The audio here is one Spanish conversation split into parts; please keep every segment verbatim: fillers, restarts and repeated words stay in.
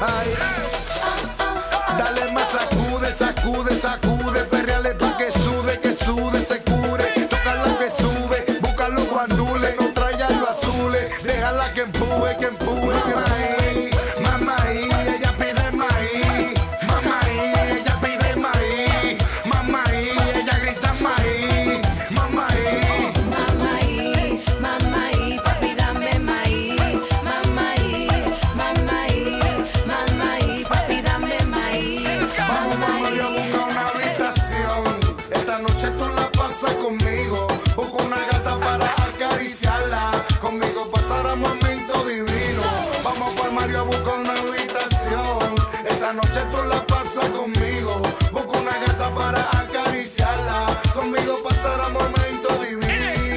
Ay, dale más, sacude, sacude, sacude, perreale pa' que sude, que sude, se cure. Tócala que sube, busca los guandules, no traiga los azules. Déjala que empuje, que empuje, que maíz, mamá ahí, ella pide maíz, mamá ahí, ella pide maíz, mamá ahí, ella grita maíz, mamá ahí. Mamá ahí, mamá ahí, papi dame maíz, mamá ahí, mamá ahí, mamá ahí, papi dame maíz. Vamos, vamos, yo busco una habitación. Esta noche tú la pasas conmigo. Busco una gata para acariciarla. Conmigo pasará momento divino. Vamos por Mario a buscar una habitación. Esta noche tú la pasas conmigo. Busco una gata para acariciarla. Conmigo pasará momento divino.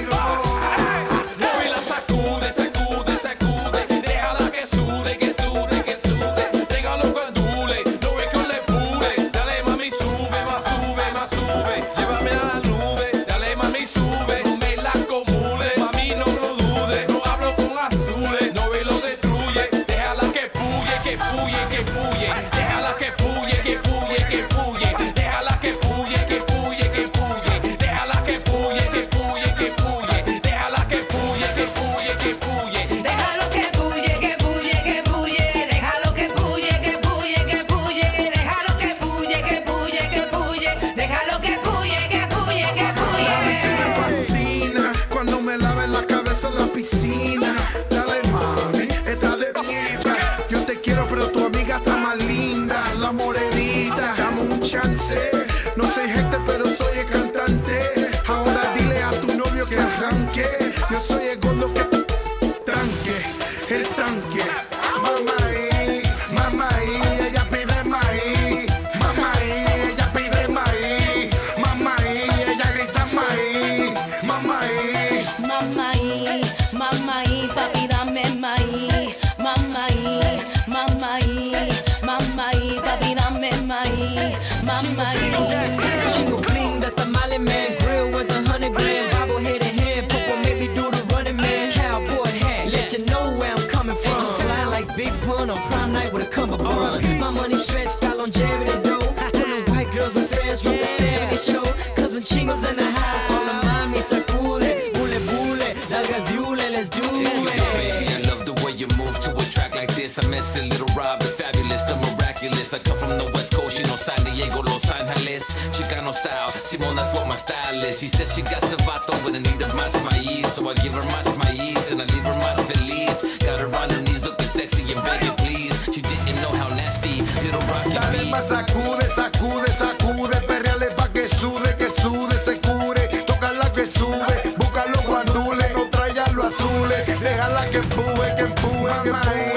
Mueve la sacude, sacude, sacude. Déjala que sude, que sude, que sude. Déjalo cuandule, no ve que le pure. Dale mami, sube, más sube, más sube. Llévame a la nube, dale mami, sube. No me la acumule, mami, no lo dude. No hablo con azules, no ve lo destruye. Déjala que puye, que puye, que puye. Déjala que puye, que puye, que puye. Déjala que puye, que puye, que puye. Déjala que puye, que puye, que puye. Déjala que puye, que puye, que puye. Déjalo que puye, que puye, que puye. Déjalo que puye, que puye, que puye. Déjalo que puye, que puye, que puye. Déjalo que puye, que puye, que La bicha me puye. fascina cuando me lave la cabeza en la piscina. Dale mami, está de fiesta. Yo te quiero pero tu amiga está más linda. La morenita, dame un chance. No soy gente pero soy el cantante. Ahora dile a tu novio que arranque. Yo soy el gordo que tanque, el tanque. Mamá ahí, mamá ahí, ella pide maíz. Mamá ahí, ella pide maíz. Mamá ahí, ella grita maíz. Mamá ahí. Mamá ahí, mamá ahí, papi dame maíz. Mamá ahí, mamá ahí, mamá ahí, papi dame maíz. Mamá ahí. Chingo bling, the tamale man. Grill with a hundred grand. Bobblehead and hand. Papa make me do the running man. Cowboy hat, let you know where I'm coming from. Flying like Big Pun on prime night with a cummerbund. My money stretched, got longevity though. Pulling white girls with threads from the seventies show. Cause when Chingo's in the house, all the mommy sacude. Bule bule, largas diule, let's do Baby, it. I love the way you move to a track like this. I miss it, little Rob, the fabulous, the miraculous. I come from the West Coast, you know, San Diego, Los Angeles. Chicano style, Simone, that's what my style is. She says she got Savato with a need of más maíz. So I give her más maíz and I leave her más feliz. Got her on her knees looking sexy and begging please. She didn't know how nasty little Rock can Dale be. más, sacude, sacude, sacude, perreale pa' que sude, que sude, se cure. Tócala que sube, busca los guandules, no traiga los azules. Déjala que empuje, que empuje, que empuje.